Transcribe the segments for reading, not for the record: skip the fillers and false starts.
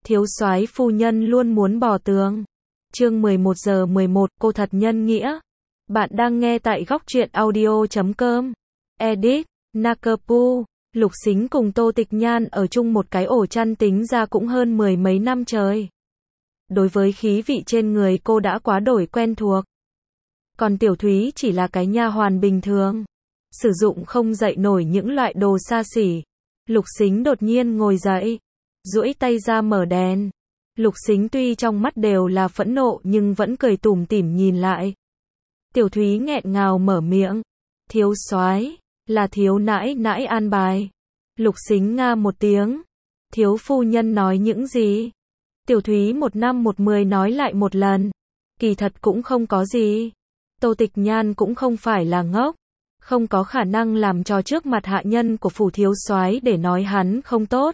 Thiếu soái phu nhân luôn muốn bò tường. Chương 11:11, cô thật nhân nghĩa. Bạn đang nghe tại góc truyện audio.com. Edit, Nakapu. Lục Sính cùng Tô Tịch Nhan ở chung một cái ổ chăn tính ra cũng hơn mười mấy năm trời. Đối với khí vị trên người cô đã quá đổi quen thuộc. Còn Tiểu Thúy chỉ là cái nha hoàn bình thường, sử dụng không dậy nổi những loại đồ xa xỉ. Lục Sính đột nhiên ngồi dậy, duỗi tay ra mở đèn. Lục Sính tuy trong mắt đều là phẫn nộ nhưng vẫn cười tủm tỉm nhìn lại. Tiểu Thúy nghẹn ngào mở miệng, thiếu soái, là thiếu nãi nãi an bài. Lục Sính nga một tiếng, thiếu phu nhân nói những gì? Tiểu Thúy một năm một mười nói lại một lần, kỳ thật cũng không có gì. Tô Tịch Nhan cũng không phải là ngốc, không có khả năng làm trò trước mặt hạ nhân của phủ thiếu soái để nói hắn không tốt.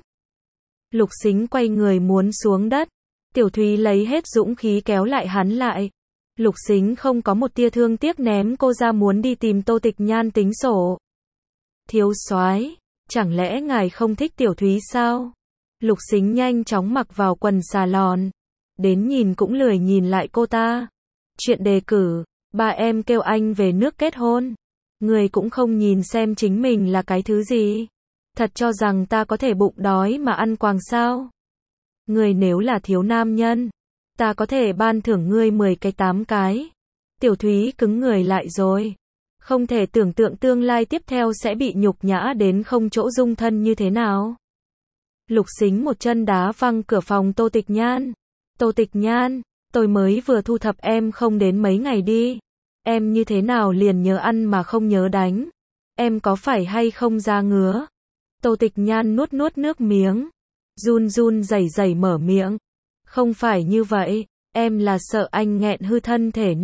Lục Sính quay người muốn xuống đất, Tiểu Thúy lấy hết dũng khí kéo lại hắn lại. Lục Sính không có một tia thương tiếc ném cô ra muốn đi tìm Tô Tịch Nhan tính sổ. Thiếu soái, chẳng lẽ ngài không thích Tiểu Thúy sao? Lục Sính nhanh chóng mặc vào quần xà lòn, đến nhìn cũng lười nhìn lại cô ta. Chuyện đề cử, ba em kêu anh về nước kết hôn. Người cũng không nhìn xem chính mình là cái thứ gì. Thật cho rằng ta có thể bụng đói mà ăn quàng sao? Người nếu là thiếu nam nhân, ta có thể ban thưởng ngươi 10 cái 8 cái. Tiểu Thúy cứng người lại rồi. Không thể tưởng tượng tương lai tiếp theo sẽ bị nhục nhã đến không chỗ dung thân như thế nào. Lục Sính một chân đá văng cửa phòng Tô Tịch Nhan. Tô Tịch Nhan, tôi mới vừa thu thập em không đến mấy ngày đi. Em như thế nào liền nhớ ăn mà không nhớ đánh? Em có phải hay không da ngứa? Tô Tịch Nhan nuốt nuốt nước miếng, run run rẩy rẩy mở miệng. Không phải như vậy, em là sợ anh nghẹn hư thân thể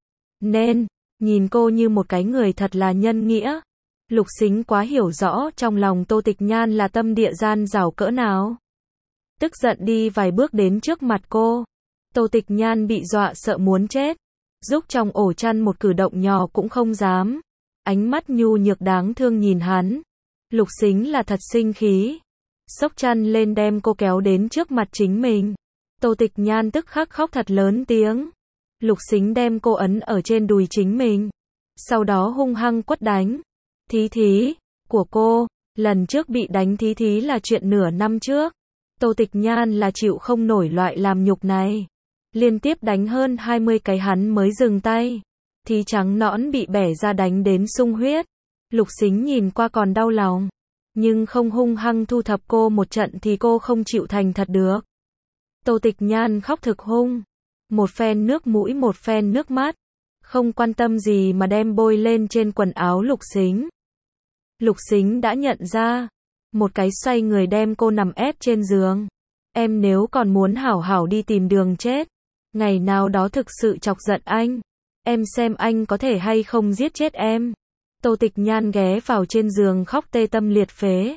nên, nhìn cô như một cái người thật là nhân nghĩa. Lục Sính quá hiểu rõ trong lòng Tô Tịch Nhan là tâm địa gian dảo cỡ nào. Tức giận đi vài bước đến trước mặt cô. Tô Tịch Nhan bị dọa sợ muốn chết, giúp trong ổ chăn một cử động nhỏ cũng không dám. Ánh mắt nhu nhược đáng thương nhìn hắn. Lục Sính là thật sinh khí, xốc chăn lên đem cô kéo đến trước mặt chính mình. Tô Tịch Nhan tức khắc khóc thật lớn tiếng. Lục Sính đem cô ấn ở trên đùi chính mình, sau đó hung hăng quất đánh. Thí thí của cô, lần trước bị đánh thí thí là chuyện nửa năm trước. Tô Tịch Nhan là chịu không nổi loại làm nhục này, liên tiếp đánh hơn 20 cái hắn mới dừng tay. Thí trắng nõn bị bẻ ra đánh đến sung huyết. Lục Sính nhìn qua còn đau lòng, nhưng không hung hăng thu thập cô một trận thì cô không chịu thành thật được. Tô Tịch Nhan khóc thực hung, một phen nước mũi một phen nước mắt, không quan tâm gì mà đem bôi lên trên quần áo Lục Sính. Lục Sính đã nhận ra, một cái xoay người đem cô nằm ép trên giường. Em nếu còn muốn hảo hảo đi tìm đường chết, ngày nào đó thực sự chọc giận anh, em xem anh có thể hay không giết chết em. Tô Tịch Nhan ghé vào trên giường khóc tê tâm liệt phế.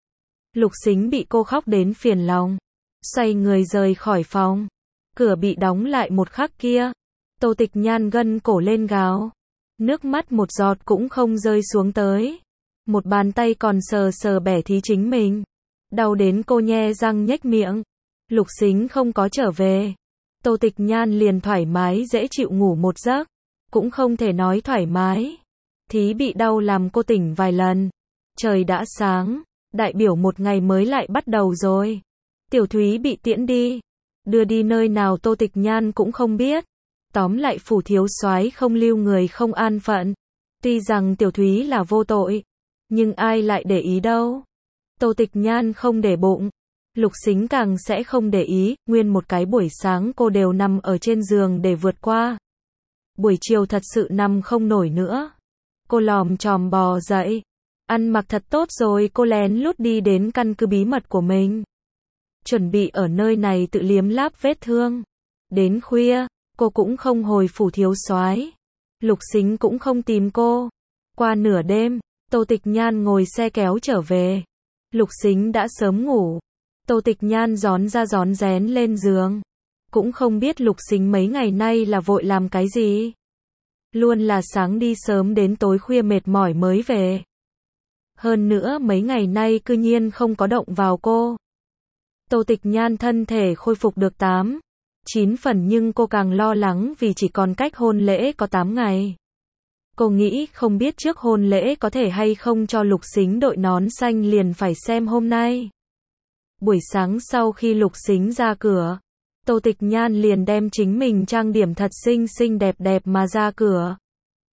Lục Sính bị cô khóc đến phiền lòng, xoay người rời khỏi phòng. Cửa bị đóng lại một khắc kia, Tô Tịch Nhan gân cổ lên gào, nước mắt một giọt cũng không rơi xuống tới. Một bàn tay còn sờ sờ bẻ thí chính mình, đau đến cô nhe răng nhếch miệng. Lục Sính không có trở về, Tô Tịch Nhan liền thoải mái dễ chịu ngủ một giấc, cũng không thể nói thoải mái. Thí bị đau làm cô tỉnh vài lần. Trời đã sáng, đại biểu một ngày mới lại bắt đầu rồi. Tiểu Thúy bị tiễn đi, đưa đi nơi nào Tô Tịch Nhan cũng không biết. Tóm lại phủ thiếu soái không lưu người không an phận. Tuy rằng Tiểu Thúy là vô tội, nhưng ai lại để ý đâu. Tô Tịch Nhan không để bụng, Lục Sính càng sẽ không để ý. Nguyên một cái buổi sáng cô đều nằm ở trên giường để vượt qua. Buổi chiều thật sự nằm không nổi nữa, cô lòm chòm bò dậy, ăn mặc thật tốt rồi cô lén lút đi đến căn cứ bí mật của mình, chuẩn bị ở nơi này tự liếm láp vết thương. Đến khuya, cô cũng không hồi phủ thiếu soái, Lục Sính cũng không tìm cô. Qua nửa đêm, Tô Tịch Nhan ngồi xe kéo trở về. Lục Sính đã sớm ngủ. Tô Tịch Nhan rón ra rón rén lên giường, cũng không biết Lục Sính mấy ngày nay là vội làm cái gì. Luôn là sáng đi sớm đến tối khuya mệt mỏi mới về. Hơn nữa mấy ngày nay cư nhiên không có động vào cô. Tô Tịch Nhan thân thể khôi phục được 9 phần nhưng cô càng lo lắng vì chỉ còn cách hôn lễ có 8 ngày. Cô nghĩ không biết trước hôn lễ có thể hay không cho Lục Sính đội nón xanh liền phải xem hôm nay. Buổi sáng sau khi Lục Sính ra cửa, Tô Tịch Nhan liền đem chính mình trang điểm thật xinh xinh đẹp đẹp mà ra cửa.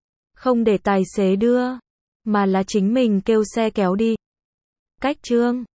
Không để tài xế đưa, mà là chính mình kêu xe kéo đi. Cách Trương